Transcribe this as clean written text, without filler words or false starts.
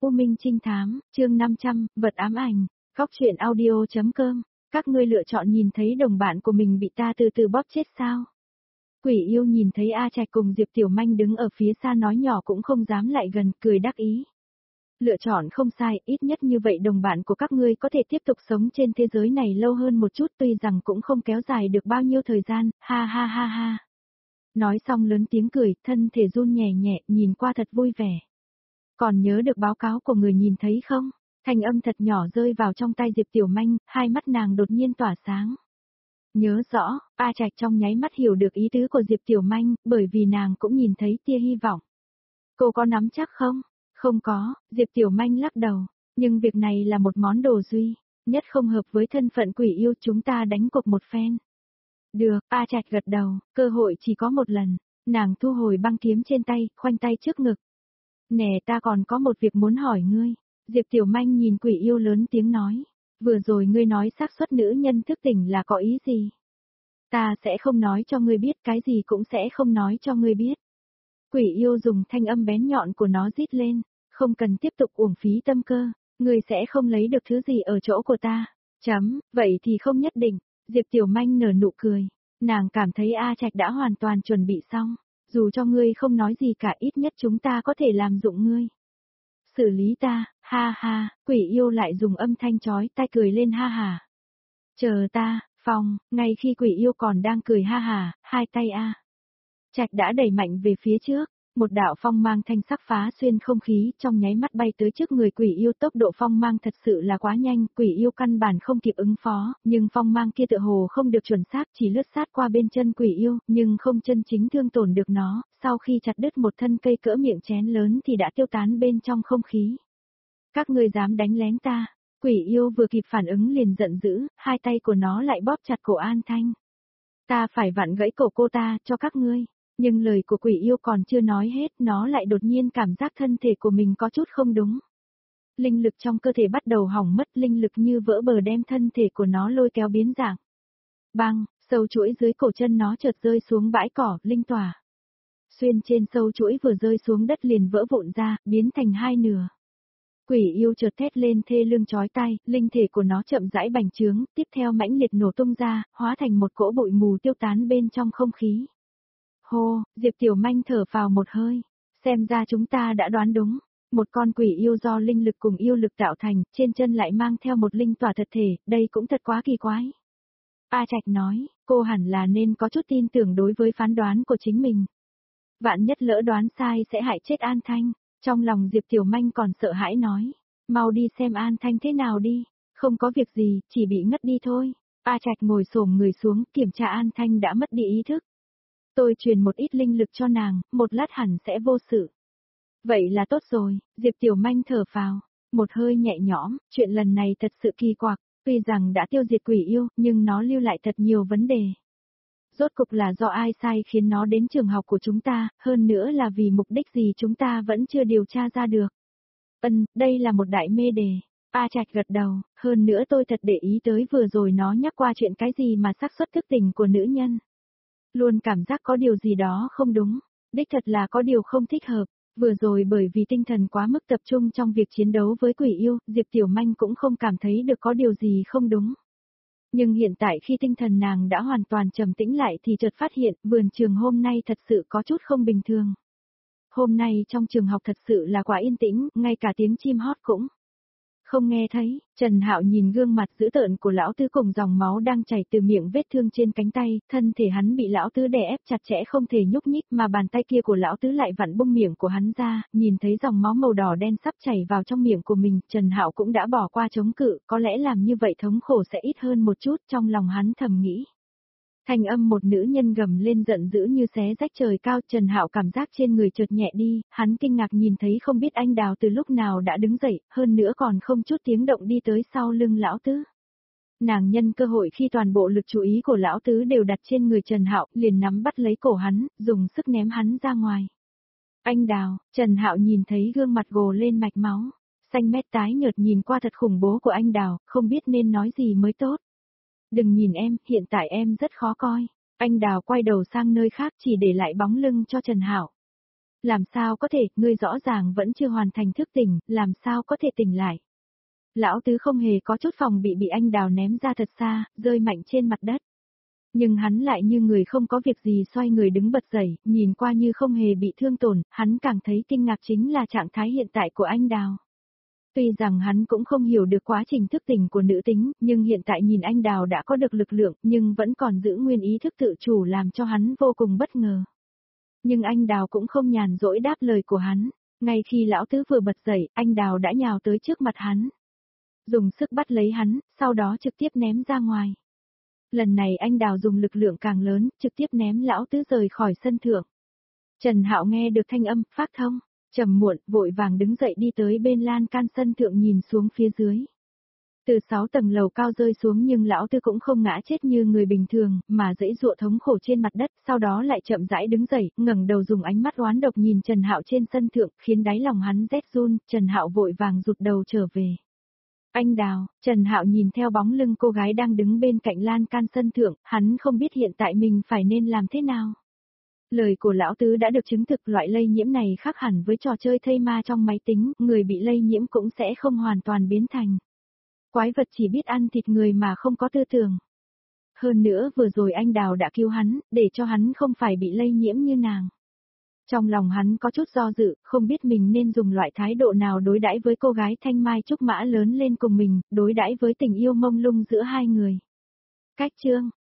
U Minh Trinh Thám, chương 500, vật ám ảnh, góc truyện audio.com, các ngươi lựa chọn nhìn thấy đồng bạn của mình bị ta từ từ bóp chết sao? Quỷ yêu nhìn thấy A Trạch cùng Diệp Tiểu Manh đứng ở phía xa nói nhỏ cũng không dám lại gần, cười đắc ý. Lựa chọn không sai, ít nhất như vậy đồng bạn của các ngươi có thể tiếp tục sống trên thế giới này lâu hơn một chút, tuy rằng cũng không kéo dài được bao nhiêu thời gian, ha ha ha ha. Nói xong lớn tiếng cười, thân thể run nhẹ nhẹ, nhìn qua thật vui vẻ. Còn nhớ được báo cáo của người nhìn thấy không? Thanh âm thật nhỏ rơi vào trong tai Diệp Tiểu Manh, hai mắt nàng đột nhiên tỏa sáng. Nhớ rõ, A Trạch trong nháy mắt hiểu được ý tứ của Diệp Tiểu Manh, bởi vì nàng cũng nhìn thấy tia hy vọng. Cô có nắm chắc không? Không có, Diệp Tiểu Manh lắc đầu, nhưng việc này là một món đồ duy, nhất không hợp với thân phận quỷ yêu, chúng ta đánh cuộc một phen. Được, A Trạch gật đầu, cơ hội chỉ có một lần, nàng thu hồi băng kiếm trên tay, khoanh tay trước ngực. Nè, ta còn có một việc muốn hỏi ngươi. Diệp Tiểu Manh nhìn quỷ yêu lớn tiếng nói, vừa rồi ngươi nói xác suất nữ nhân thức tỉnh là có ý gì? Ta sẽ không nói cho ngươi biết, cái gì cũng sẽ không nói cho ngươi biết. Quỷ yêu dùng thanh âm bén nhọn của nó rít lên, không cần tiếp tục uổng phí tâm cơ, ngươi sẽ không lấy được thứ gì ở chỗ của ta. Vậy thì không nhất định. Diệp Tiểu Manh nở nụ cười, nàng cảm thấy A Trạch đã hoàn toàn chuẩn bị xong, dù cho ngươi không nói gì cả, ít nhất chúng ta có thể làm dụng ngươi. Xử lý ta, ha ha, quỷ yêu lại dùng âm thanh chói tai cười lên ha ha. Chờ ta, Phong, ngay khi quỷ yêu còn đang cười ha ha, hai tay A Trạch đã đẩy mạnh về phía trước, một đạo phong mang thanh sắc phá xuyên không khí, trong nháy mắt bay tới trước người quỷ yêu, tốc độ phong mang thật sự là quá nhanh, quỷ yêu căn bản không kịp ứng phó, nhưng phong mang kia tựa hồ không được chuẩn xác, chỉ lướt sát qua bên chân quỷ yêu, nhưng không chân chính thương tổn được nó, sau khi chặt đứt một thân cây cỡ miệng chén lớn thì đã tiêu tán bên trong không khí. Các ngươi dám đánh lén ta? Quỷ yêu vừa kịp phản ứng liền giận dữ, hai tay của nó lại bóp chặt cổ An Thanh. Ta phải vặn gãy cổ cô ta cho các ngươi. Nhưng lời của quỷ yêu còn chưa nói hết, nó lại đột nhiên cảm giác thân thể của mình có chút không đúng. Linh lực trong cơ thể bắt đầu hỏng mất, linh lực như vỡ bờ đem thân thể của nó lôi kéo biến dạng. Bang, sâu chuỗi dưới cổ chân nó chợt rơi xuống bãi cỏ, linh tỏa. Xuyên trên sâu chuỗi vừa rơi xuống đất liền vỡ vụn ra, biến thành hai nửa. Quỷ yêu chợt thét lên thê lương chói tai, linh thể của nó chậm rãi bành trướng, tiếp theo mãnh liệt nổ tung ra, hóa thành một cỗ bụi mù tiêu tán bên trong không khí. Hô, Diệp Tiểu Manh thở phào một hơi, xem ra chúng ta đã đoán đúng, một con quỷ yêu do linh lực cùng yêu lực tạo thành, trên chân lại mang theo một linh tỏa thật thể, đây cũng thật quá kỳ quái. A Trạch nói, cô hẳn là nên có chút tin tưởng đối với phán đoán của chính mình. Vạn nhất lỡ đoán sai sẽ hại chết An Thanh, trong lòng Diệp Tiểu Manh còn sợ hãi nói, mau đi xem An Thanh thế nào đi, không có việc gì, chỉ bị ngất đi thôi. A Trạch ngồi xổm người xuống, kiểm tra An Thanh đã mất đi ý thức. Tôi truyền một ít linh lực cho nàng, một lát hẳn sẽ vô sự. Vậy là tốt rồi, Diệp Tiểu Manh thở phào, một hơi nhẹ nhõm, chuyện lần này thật sự kỳ quặc, tuy rằng đã tiêu diệt quỷ yêu, nhưng nó lưu lại thật nhiều vấn đề. Rốt cục là do ai sai khiến nó đến trường học của chúng ta, hơn nữa là vì mục đích gì chúng ta vẫn chưa điều tra ra được. Đây là một đại mê đề. A Trạch gật đầu, hơn nữa tôi thật để ý tới vừa rồi nó nhắc qua chuyện cái gì mà xác suất thức tỉnh của nữ nhân. Luôn cảm giác có điều gì đó không đúng, đích thật là có điều không thích hợp, vừa rồi bởi vì tinh thần quá mức tập trung trong việc chiến đấu với quỷ yêu, Diệp Tiểu Manh cũng không cảm thấy được có điều gì không đúng. Nhưng hiện tại khi tinh thần nàng đã hoàn toàn trầm tĩnh lại thì chợt phát hiện vườn trường hôm nay thật sự có chút không bình thường. Hôm nay trong trường học thật sự là quá yên tĩnh, ngay cả tiếng chim hót cũng không nghe thấy. Trần Hạo nhìn gương mặt dữ tợn của lão tứ cùng dòng máu đang chảy từ miệng vết thương trên cánh tay, thân thể hắn bị lão tứ đè ép chặt chẽ không thể nhúc nhích mà bàn tay kia của lão tứ lại vặn bung miệng của hắn ra, nhìn thấy dòng máu màu đỏ đen sắp chảy vào trong miệng của mình, Trần Hạo cũng đã bỏ qua chống cự, có lẽ làm như vậy thống khổ sẽ ít hơn một chút, trong lòng hắn thầm nghĩ. Thanh âm một nữ nhân gầm lên giận dữ như xé rách trời cao, Trần Hạo cảm giác trên người chợt nhẹ đi, hắn kinh ngạc nhìn thấy không biết anh Đào từ lúc nào đã đứng dậy, hơn nữa còn không chút tiếng động đi tới sau lưng lão tứ. Nàng nhân cơ hội khi toàn bộ lực chú ý của lão tứ đều đặt trên người Trần Hạo, liền nắm bắt lấy cổ hắn, dùng sức ném hắn ra ngoài. Anh Đào, Trần Hạo nhìn thấy gương mặt gồ lên mạch máu, xanh mét tái nhợt nhìn qua thật khủng bố của anh Đào, không biết nên nói gì mới tốt. Đừng nhìn em, hiện tại em rất khó coi. Anh Đào quay đầu sang nơi khác chỉ để lại bóng lưng cho Trần Hạo. Làm sao có thể, ngươi rõ ràng vẫn chưa hoàn thành thức tỉnh, làm sao có thể tỉnh lại. Lão Tứ không hề có chút phòng bị anh Đào ném ra thật xa, rơi mạnh trên mặt đất. Nhưng hắn lại như người không có việc gì xoay người đứng bật dậy, nhìn qua như không hề bị thương tổn, hắn càng thấy kinh ngạc chính là trạng thái hiện tại của anh Đào. Tuy rằng hắn cũng không hiểu được quá trình thức tỉnh của nữ tính, nhưng hiện tại nhìn anh Đào đã có được lực lượng, nhưng vẫn còn giữ nguyên ý thức tự chủ làm cho hắn vô cùng bất ngờ. Nhưng anh Đào cũng không nhàn rỗi đáp lời của hắn, ngay khi lão Tứ vừa bật dậy, anh Đào đã nhào tới trước mặt hắn. Dùng sức bắt lấy hắn, sau đó trực tiếp ném ra ngoài. Lần này anh Đào dùng lực lượng càng lớn, trực tiếp ném lão Tứ rời khỏi sân thượng. Trần Hạo nghe được thanh âm, phát thông, trầm muộn, vội vàng đứng dậy đi tới bên lan can sân thượng nhìn xuống phía dưới. Từ 6 tầng lầu cao rơi xuống nhưng lão Tứ cũng không ngã chết như người bình thường, mà giãy giụa thống khổ trên mặt đất, sau đó lại chậm rãi đứng dậy, ngẩng đầu dùng ánh mắt oán độc nhìn Trần Hạo trên sân thượng, khiến đáy lòng hắn rét run, Trần Hạo vội vàng rụt đầu trở về. Anh Đào, Trần Hạo nhìn theo bóng lưng cô gái đang đứng bên cạnh lan can sân thượng, hắn không biết hiện tại mình phải nên làm thế nào. Lời của lão Tứ đã được chứng thực, loại lây nhiễm này khác hẳn với trò chơi thây ma trong máy tính, người bị lây nhiễm cũng sẽ không hoàn toàn biến thành quái vật chỉ biết ăn thịt người mà không có tư tưởng. Hơn nữa vừa rồi anh Đào đã cứu hắn, để cho hắn không phải bị lây nhiễm như nàng. Trong lòng hắn có chút do dự, không biết mình nên dùng loại thái độ nào đối đãi với cô gái thanh mai trúc mã lớn lên cùng mình, đối đãi với tình yêu mông lung giữa hai người. Cách chương